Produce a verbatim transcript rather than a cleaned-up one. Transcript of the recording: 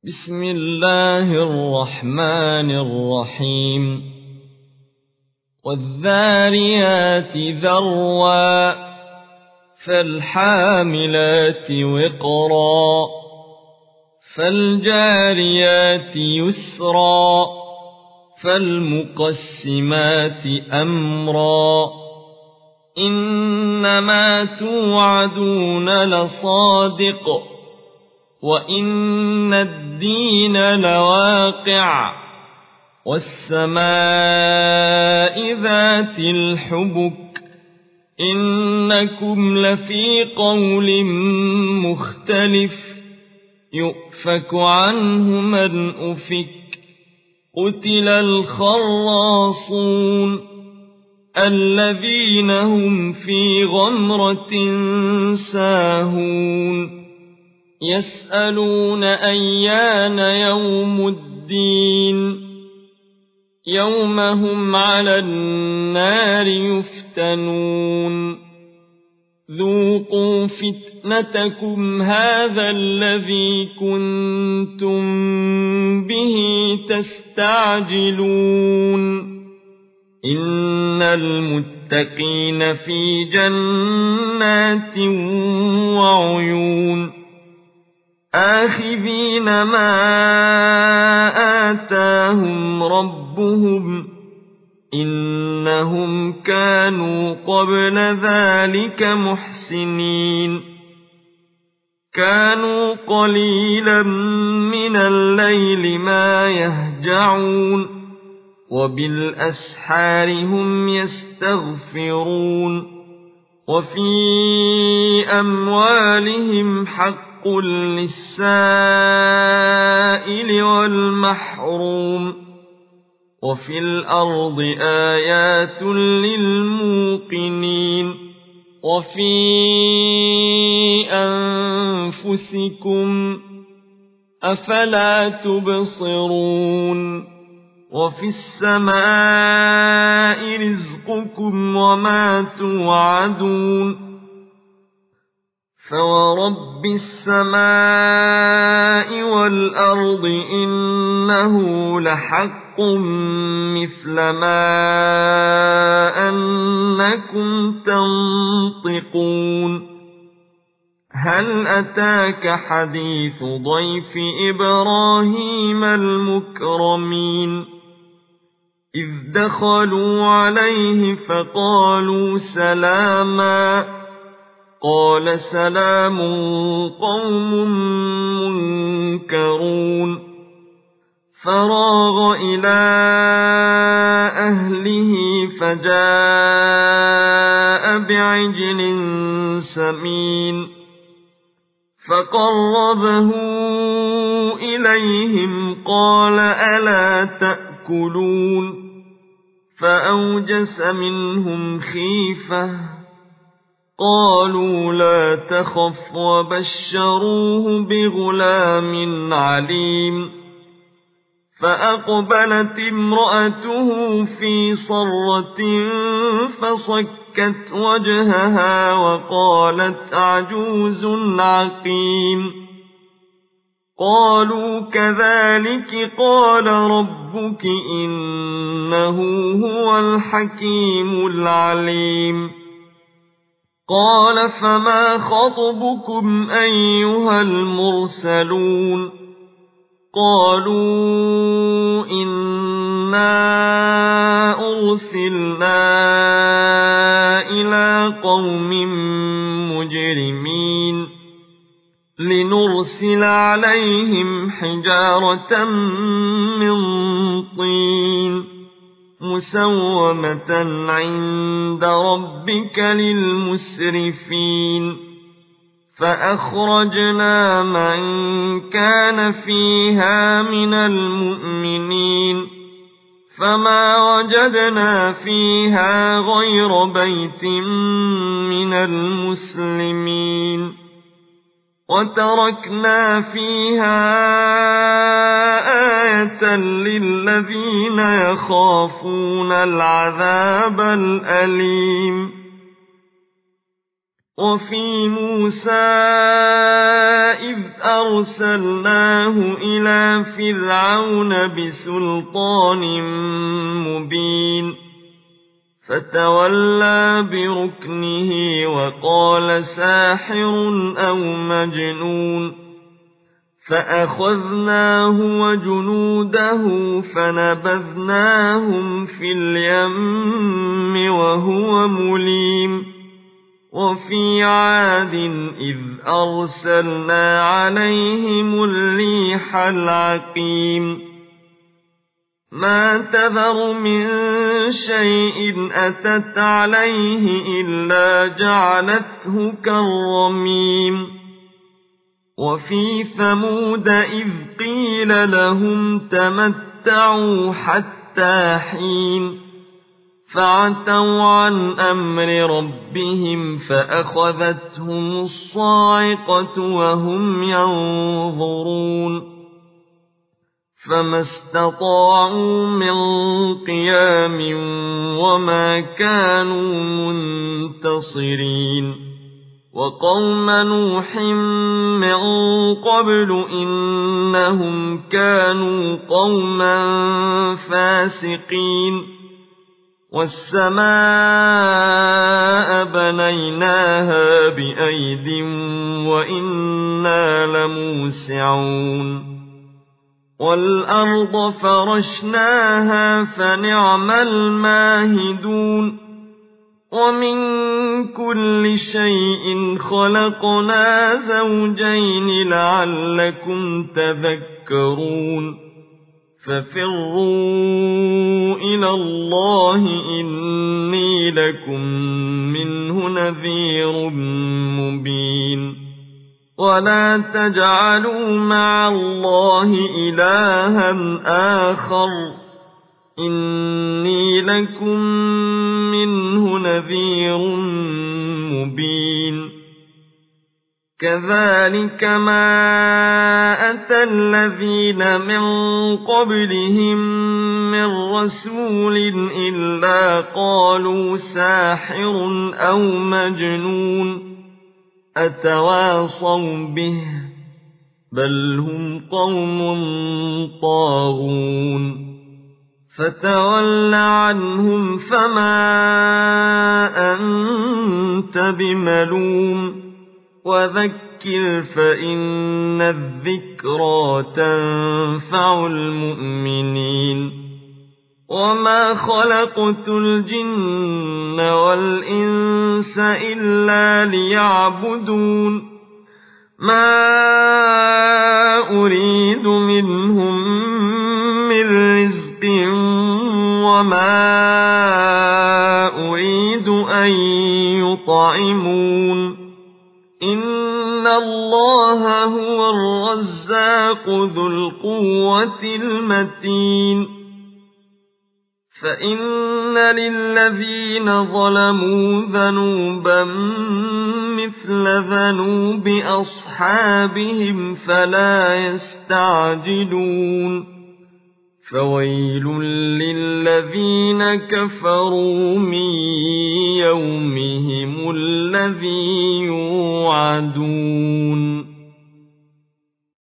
بسم الله الرحمن الرحيم والذاريات ذروا فالحاملات وقرا فالجاريات يسرا فالمقسمات أمرا إنما توعدون لصادق وإن الدين لواقع والسماء ذات الحبك إنكم لفي قول مختلف يؤفك عنه من أفك قتل الخراصون الذين هم في غمرة ساهون يسألون أيان يوم الدين يوم هم على النار يفتنون ذوقوا فتنتكم هذا الذي كنتم به تستعجلون إن المتقين في جنات وعيون آخذين ما آتاهم ربهم إنهم كانوا قبل ذلك محسنين كانوا قليلا من الليل ما يهجعون وبالأسحار هم يستغفرون وفي أموالهم حق قل للسائل والمحروم وفي الأرض آيات للموقنين وفي أنفسكم أفلا تبصرون وفي السماء رزقكم وما توعدون فورب السماء والأرض إنه لحق مثل ما أنكم تنطقون هل أتاك حديث ضيف إبراهيم المكرمين إذ دخلوا عليه فقالوا سلاما قال سلام قوم منكرون فراغ إلى أهله فجاء بعجل سمين فقربه إليهم قال ألا تأكلون فأوجس منهم خيفة قالوا لا تخف وبشروه بغلام عليم فأقبلت امرأته في صرة فصكت وجهها وقالت عجوز عقيم قالوا كذلك قال ربك إنه هو الحكيم العليم قال فما خطبكم أيها المرسلون قالوا إنا أرسلنا إلى قوم مجرمين لنرسل عليهم حجارة من طين مسومة عند ربك للمسرفين فأخرجنا من كان فيها من المؤمنين فما وجدنا فيها غير بيت من المسلمين وتركنا فيها آية للذين يخافون العذاب الأليم وفي موسى إذ أرسلناه إلى فرعون بسلطان مبين فتولى بركنه وقال ساحر أو مجنون فأخذناه وجنوده فنبذناهم في اليم وهو مليم وفي عاد إذ أرسلنا عليهم الريح العقيم ما تذر من شيء أتت عليه إلا جعلته كالرميم وفي ثمود إذ قيل لهم تمتعوا حتى حين فعتوا عن أمر ربهم فأخذتهم الصاعقة وهم ينظرون فما استطاعوا من قيام وما كانوا منتصرين وقوم نوح من قبل إنهم كانوا قوما فاسقين والسماء بنيناها بأيد وإنا لموسعون والأرض فرشناها فنعم الماهدون ومن كل شيء خلقنا زوجين لعلكم تذكرون ففروا إلى الله إني لكم منه نذير مبين ولا تجعلوا مع الله إلها آخر إني لكم منه نذير مبين كذلك ما أتى الذين من قبلهم من رسول إلا قالوا ساحر أو مجنون أتواصوا به بل هم قوم طاغون فتول عنهم فما أنت بملوم وذكر فإن الذكرى تنفع المؤمنين وما خلقت الجن والإنس إلا ليعبدون ما أريد منهم من رزق وما أريد أن يطعمون إن الله هو الرزاق ذو القوة المتين فإن للذين ظلموا ذنوبا مثل ذنوب أصحابهم فلا يستعجلون فويل للذين كفروا من يومهم الذي يوعدون